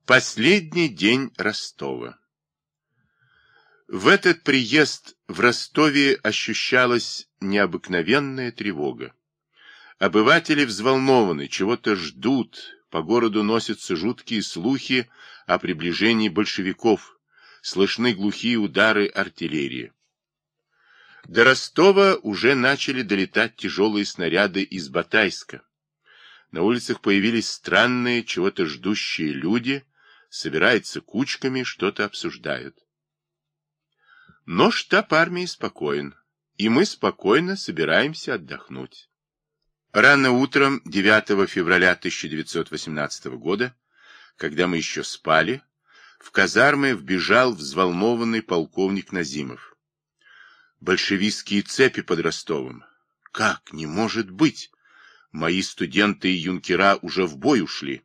Последний день Ростова. В этот приезд в Ростове ощущалась необыкновенная тревога. Обыватели взволнованы, чего-то ждут, по городу носятся жуткие слухи о приближении большевиков, слышны глухие удары артиллерии. До Ростова уже начали долетать тяжелые снаряды из Батайска. На улицах появились странные, чего-то ждущие люди, собираются кучками, что-то обсуждают. Но штаб армии спокоен, и мы спокойно собираемся отдохнуть. Рано утром 9 февраля 1918 года, когда мы еще спали, в казармы вбежал взволнованный полковник Назимов. Большевистские цепи под Ростовом. Как? Не может быть! Мои студенты и юнкера уже в бой ушли.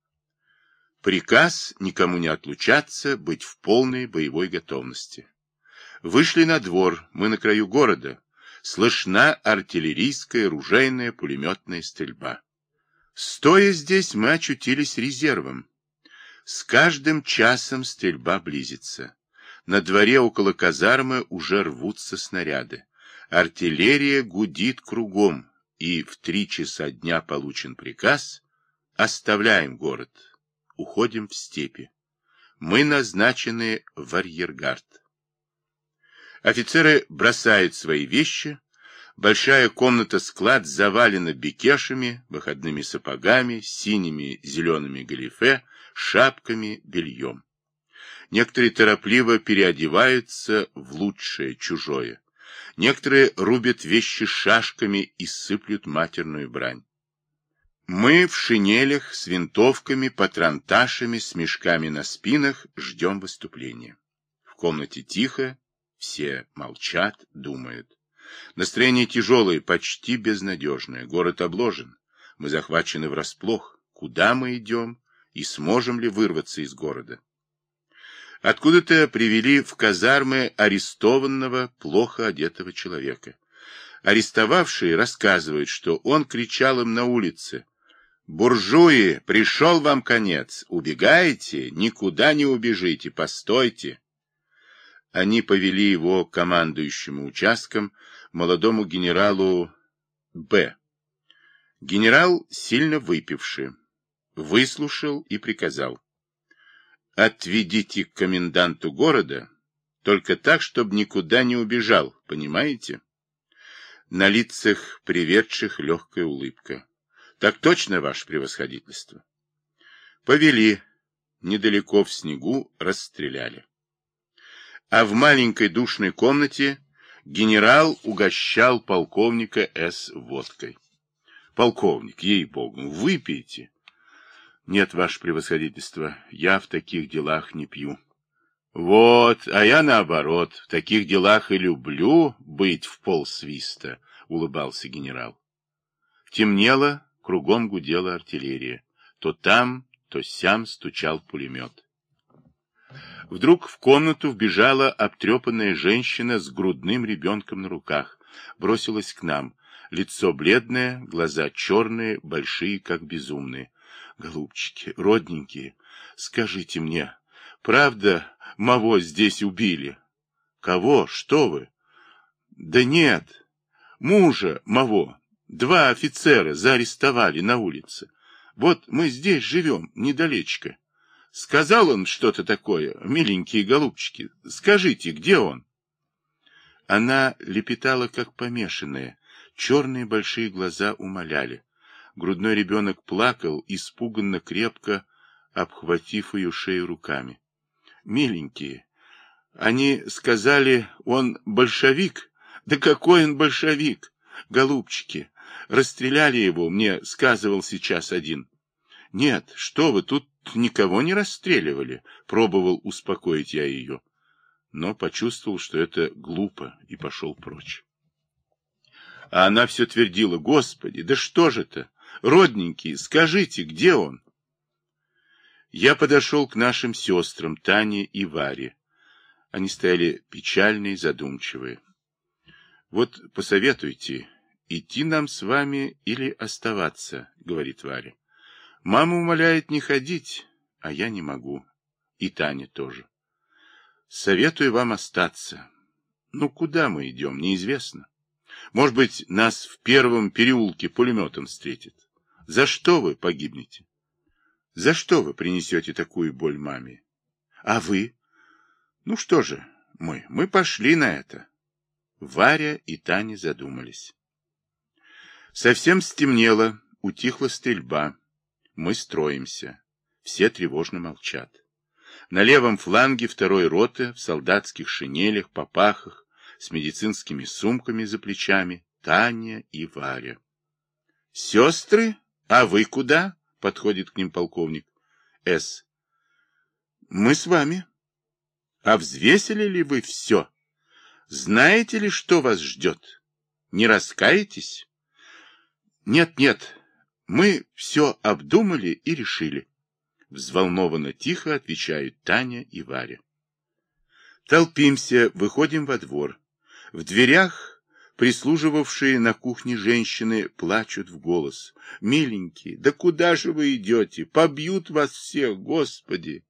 Приказ никому не отлучаться, быть в полной боевой готовности. Вышли на двор, мы на краю города. Слышна артиллерийская, ружейная, пулеметная стрельба. Стоя здесь, мы очутились резервом. С каждым часом стрельба близится. На дворе около казармы уже рвутся снаряды. Артиллерия гудит кругом, и в 3 часа дня получен приказ: оставляем город, уходим в степи. Мы назначены в арьергард. Офицеры бросают свои вещи. Большая комната-склад завалена бекешами, выходными сапогами, синими, зелеными галифе, шапками, бельем. Некоторые торопливо переодеваются в лучшее, чужое. Некоторые рубят вещи шашками и сыплют матерную брань. Мы в шинелях, с винтовками, патронташами, с мешками на спинах ждем выступления. В комнате тихо, все молчат, думают. Настроение тяжелое, почти безнадежное. Город обложен. Мы захвачены врасплох. Куда мы идем и сможем ли вырваться из города? Откуда-то привели в казармы арестованного, плохо одетого человека. Арестовавшие рассказывают, что он кричал им на улице: «Буржуи, пришел вам конец! Убегаете? Никуда не убежите! Постойте!» Они повели его к командующему участком, молодому генералу Б. Генерал, сильно выпивший, выслушал и приказал: «Отведите к коменданту города, только так, чтобы никуда не убежал, понимаете?» На лицах приведших легкая улыбка. «Так точно, ваше превосходительство». Повели, недалеко в снегу расстреляли. А в маленькой душной комнате генерал угощал полковника С. водкой. «Полковник, ей-богу, выпейте». «Нет, ваше превосходительство, я в таких делах не пью». «Вот, а я наоборот, в таких делах и люблю быть в полсвиста», — улыбался генерал. Темнело, кругом гудела артиллерия. То там, то сям стучал пулемет. Вдруг в комнату вбежала обтрепанная женщина с грудным ребенком на руках. Бросилась к нам. Лицо бледное, глаза черные, большие, как безумные. «Голубчики, родненькие, скажите мне, правда, маво здесь убили?» «Кого? Что вы?» «Да нет, мужа маво. 2 офицера заарестовали на улице. Вот мы здесь живем, недалечко. Сказал он что-то такое, миленькие голубчики, скажите, где он?» Она лепетала, как помешанная, черные большие глаза умоляли. Грудной ребенок плакал, испуганно крепко обхватив ее шею руками. «Миленькие, они сказали, он большевик. Да какой он большевик? Голубчики, расстреляли его, мне сказывал сейчас один». «Нет, что вы, тут никого не расстреливали», — пробовал успокоить я ее. Но почувствовал, что это глупо, и пошел прочь. А она все твердила: «Господи, да что же это? Родненькие, скажите, где он?» Я подошел к нашим сестрам Тане и Варе. Они стояли печальные, задумчивые. «Вот посоветуйте, идти нам с вами или оставаться», — говорит Варя. «Мама умоляет не ходить, а я не могу. И Таня тоже. Советую вам остаться. Ну, куда мы идем, неизвестно. Может быть, нас в первом переулке пулеметом встретит. За что вы погибнете? За что вы принесете такую боль маме? А вы? Ну что же, мы пошли на это. Варя и Таня задумались. Совсем стемнело, утихла стрельба. Мы строимся. Все тревожно молчат. На левом фланге второй роты в солдатских шинелях, папахах, с медицинскими сумками за плечами Таня и Варя. «Сестры, а вы куда?» — подходит к ним полковник. С. «Мы с вами. А взвесили ли вы все? Знаете ли, что вас ждет? Не раскаетесь?» «Нет, мы все обдумали и решили». Взволнованно тихо отвечают Таня и Варя. Толпимся, выходим во двор. В дверях прислуживавшие на кухне женщины плачут в голос. «Миленькие, да куда же вы идете? Побьют вас всех, Господи!»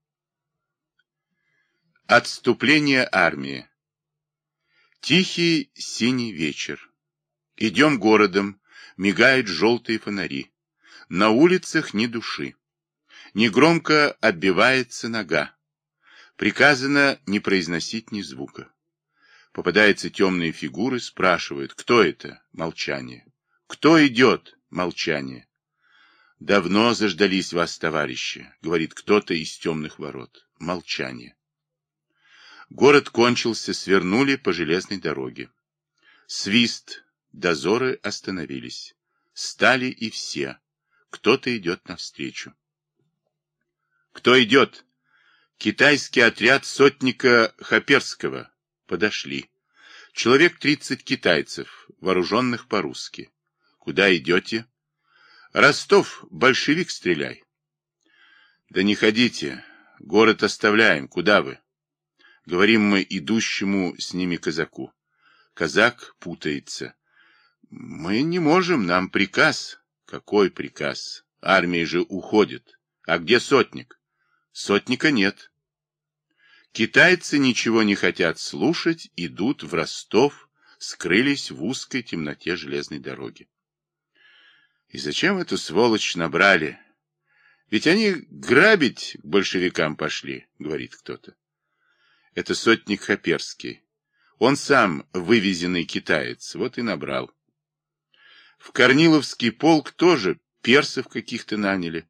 Отступление армии. Тихий синий вечер. Идем городом, мигают желтые фонари. На улицах ни души. Негромко отбивается нога. Приказано не произносить ни звука. Попадаются темные фигуры, спрашивают, кто это? Молчание. Кто идет? Молчание. Давно заждались вас, товарищи, говорит кто-то из темных ворот. Молчание. Город кончился, свернули по железной дороге. Свист, дозоры остановились. Стали и все. Кто-то идет навстречу. Кто идет? Китайский отряд сотника Хоперского. Подошли. Человек 30 китайцев, вооруженных по-русски. Куда идете? Ростов, большевик стреляй. Да не ходите, город оставляем, куда вы? Говорим мы идущему с ними казаку. Казак путается. Мы не можем, нам приказ. Какой приказ? Армия же уходит. А где сотник? Сотника нет. Китайцы ничего не хотят слушать, идут в Ростов, скрылись в узкой темноте железной дороги. И зачем эту сволочь набрали? Ведь они грабить к большевикам пошли, говорит кто-то. Это сотник Хоперский. Он сам вывезенный китаец, вот и набрал. В Корниловский полк тоже персов каких-то наняли.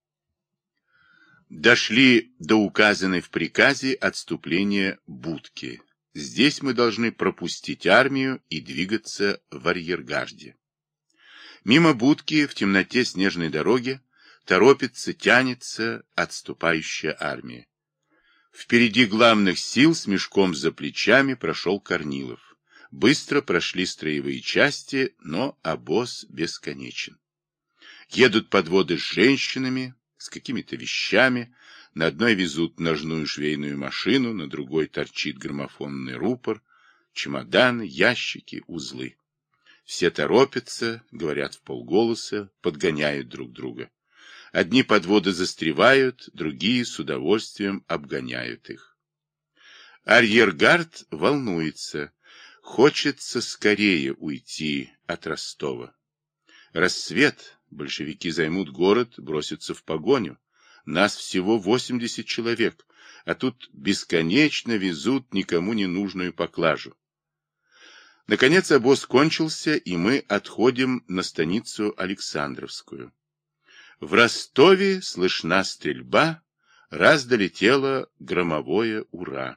Дошли до указанной в приказе отступления будки. Здесь мы должны пропустить армию и двигаться в арьергарде. Мимо будки в темноте снежной дороги торопится, тянется отступающая армия. Впереди главных сил с мешком за плечами прошел Корнилов. Быстро прошли строевые части, но обоз бесконечен. Едут подводы с женщинами, с какими-то вещами. На одной везут ножную швейную машину, на другой торчит граммофонный рупор, чемоданы, ящики, узлы. Все торопятся, говорят вполголоса, подгоняют друг друга. Одни подводы застревают, другие с удовольствием обгоняют их. Арьергард волнуется, хочется скорее уйти от Ростова. Рассвет, большевики займут город, бросятся в погоню. Нас всего 80 человек, а тут бесконечно везут никому не нужную поклажу. Наконец обоз кончился, и мы отходим на станицу Александровскую. В Ростове слышна стрельба, раз долетело громовое «Ура!».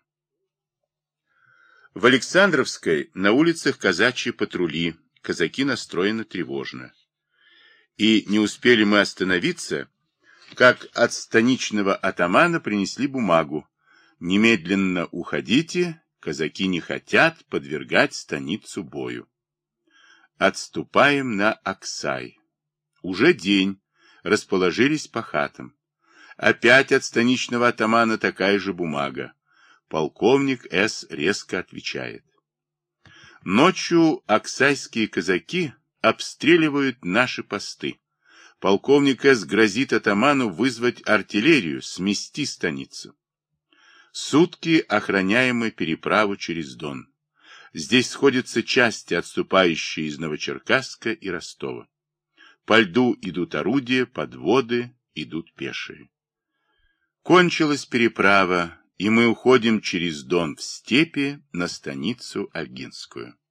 В Александровской на улицах казачьи патрули, казаки настроены тревожно. И не успели мы остановиться, как от станичного атамана принесли бумагу. Немедленно уходите, казаки не хотят подвергать станицу бою. Отступаем на Аксай. Уже день, расположились по хатам. Опять от станичного атамана такая же бумага. Полковник С. резко отвечает. Ночью аксайские казаки обстреливают наши посты. Полковник С. грозит атаману вызвать артиллерию, смести станицу. Сутки охраняемы переправу через Дон. Здесь сходятся части, отступающие из Новочеркасска и Ростова. По льду идут орудия, подводы, идут пешие. Кончилась переправа, и мы уходим через Дон в степи на станицу Ольгинскую.